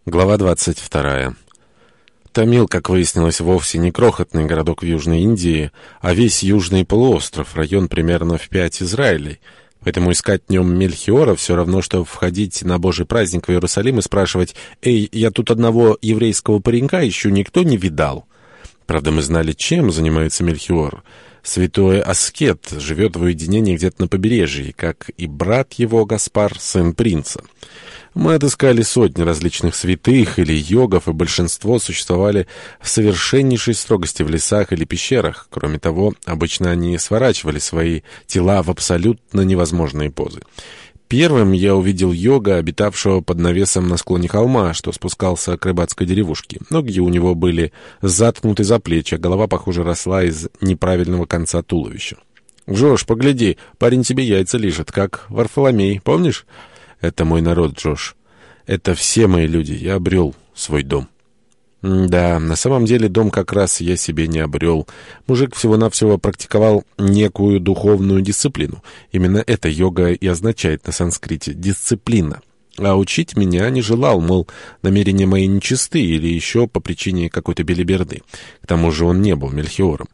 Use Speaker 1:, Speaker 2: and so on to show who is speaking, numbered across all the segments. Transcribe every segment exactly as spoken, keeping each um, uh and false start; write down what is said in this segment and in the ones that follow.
Speaker 1: Глава двадцать вторая. Тамил, как выяснилось, вовсе не крохотный городок в Южной Индии, а весь Южный полуостров, район примерно в пять Израилей. Поэтому искать в нем Мельхиора все равно, что входить на Божий праздник в Иерусалим и спрашивать: «Эй, я тут одного еврейского паренька еще никто не видал». Правда, мы знали, чем занимается Мельхиор. Святой аскет живет в уединении где-то на побережье, как и брат его Гаспар, сын принца. Мы отыскали сотни различных святых или йогов, и большинство существовали в совершеннейшей строгости в лесах или пещерах. Кроме того, обычно они сворачивали свои тела в абсолютно невозможные позы. Первым я увидел йога, обитавшего под навесом на склоне холма, что спускался к рыбацкой деревушке. Ноги у него были заткнуты за плечи, а голова, похоже, росла из неправильного конца туловища. «Джош, погляди, парень тебе яйца лижет, как Варфоломей, помнишь?» «Это мой народ, Джош. Это все мои люди. Я обрел свой дом». Да, на самом деле дом как раз я себе не обрел. Мужик всего-навсего практиковал некую духовную дисциплину. Именно это йога и означает на санскрите «дисциплина». А учить меня не желал, мол, намерения мои нечисты или еще по причине какой-то белиберды. К тому же он не был Мельхиором.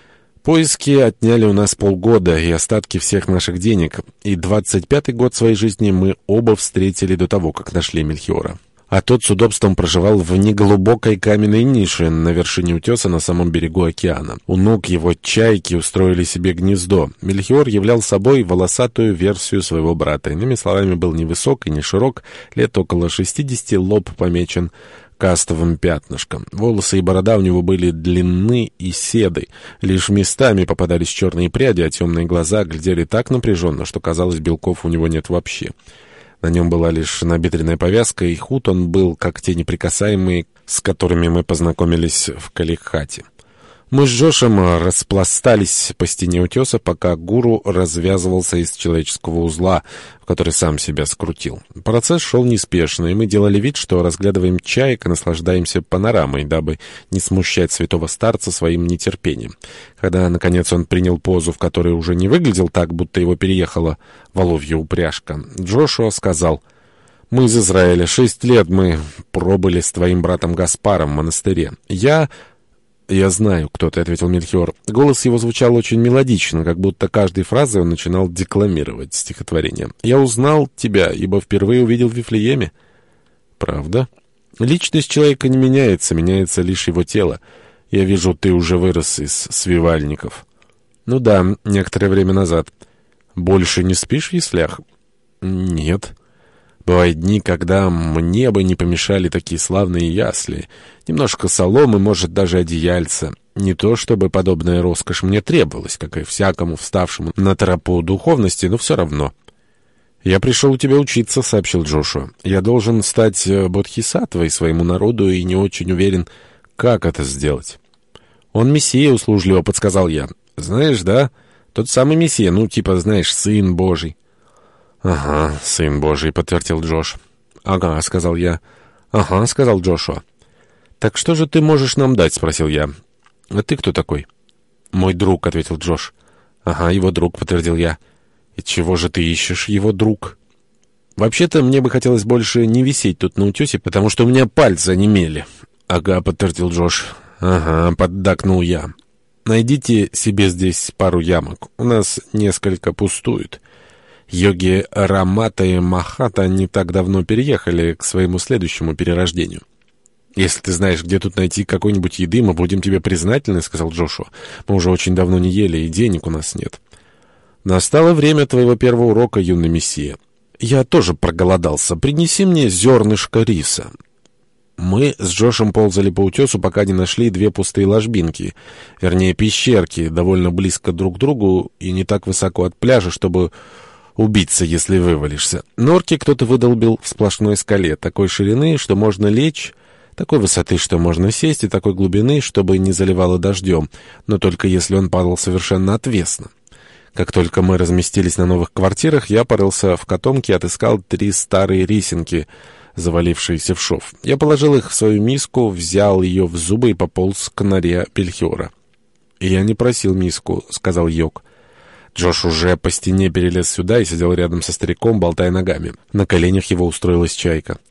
Speaker 1: Поиски отняли у нас полгода и остатки всех наших денег, и двадцать пятый год своей жизни мы оба встретили до того, как нашли Мельхиора. А тот с удобством проживал в неглубокой каменной нише на вершине утеса на самом берегу океана. У ног его чайки устроили себе гнездо. Мельхиор являл собой волосатую версию своего брата. Иными словами, был не высок и не широк, лет около шестидесяти, лоб помечен кастовым пятнышком. Волосы и борода у него были длинны и седы. Лишь местами попадались черные пряди, а темные глаза глядели так напряженно, что казалось, белков у него нет вообще. На нем была лишь набедренная повязка, и худ он был, как те неприкасаемые, с которыми мы познакомились в Калихате. Мы с Джошем распластались по стене утеса, пока гуру развязывался из человеческого узла, в который сам себя скрутил. Процесс шел неспешно, и мы делали вид, что разглядываем чаек и наслаждаемся панорамой, дабы не смущать святого старца своим нетерпением. Когда, наконец, он принял позу, в которой уже не выглядел так, будто его переехала воловья упряжка, Джошуа сказал: «Мы из Израиля. Шесть лет мы пробыли с твоим братом Гаспаром в монастыре. Я...» «Я знаю, кто ты», — ответил Мельхиор. Голос его звучал очень мелодично, как будто каждой фразой он начинал декламировать стихотворение. «Я узнал тебя, ибо впервые увидел в Вифлееме». «Правда?» «Личность человека не меняется, меняется лишь его тело. Я вижу, ты уже вырос из свивальников». «Ну да, некоторое время назад». «Больше не спишь в яслях?» «Нет». Бывают дни, когда мне бы не помешали такие славные ясли. Немножко соломы, может, даже одеяльца. Не то чтобы подобная роскошь мне требовалась, как и всякому вставшему на тропу духовности, но все равно. «Я пришел у тебя учиться», — сообщил Джошуа. «Я должен стать бодхисаттвой своему народу и не очень уверен, как это сделать». «Он мессия», — услужливо подсказал я. «Знаешь, да? Тот самый мессия, ну, типа, знаешь, сын Божий». «Ага, сын Божий», — подтвердил Джош. «Ага», — сказал я. «Ага», — сказал Джошуа. «Так что же ты можешь нам дать?» — спросил я. «А ты кто такой?» «Мой друг», — ответил Джош. «Ага, его друг», — подтвердил я. «И чего же ты ищешь, его друг?» «Вообще-то мне бы хотелось больше не висеть тут на утесе, потому что у меня пальцы онемели». «Ага», — подтвердил Джош. «Ага», — поддакнул я. «Найдите себе здесь пару ямок. У нас несколько пустует». Йоги Рамата и Махата не так давно переехали к своему следующему перерождению. «Если ты знаешь, где тут найти какой-нибудь еды, мы будем тебе признательны», — сказал Джошуа. «Мы уже очень давно не ели, и денег у нас нет». «Настало время твоего первого урока, юный мессия. Я тоже проголодался. Принеси мне зернышко риса». Мы с Джошем ползали по утесу, пока не нашли две пустые ложбинки, вернее, пещерки, довольно близко друг к другу и не так высоко от пляжа, чтобы убиться, если вывалишься. Норки кто-то выдолбил в сплошной скале, такой ширины, что можно лечь, такой высоты, что можно сесть, и такой глубины, чтобы не заливало дождем, но только если он падал совершенно отвесно. Как только мы разместились на новых квартирах, я порылся в котомке и отыскал три старые рисинки, завалившиеся в шов. Я положил их в свою миску, взял ее в зубы и пополз к норе Мельхиора. «Я не просил миску», — сказал Йог. Джош уже по стене перелез сюда и сидел рядом со стариком, болтая ногами. На коленях его устроилась чайка.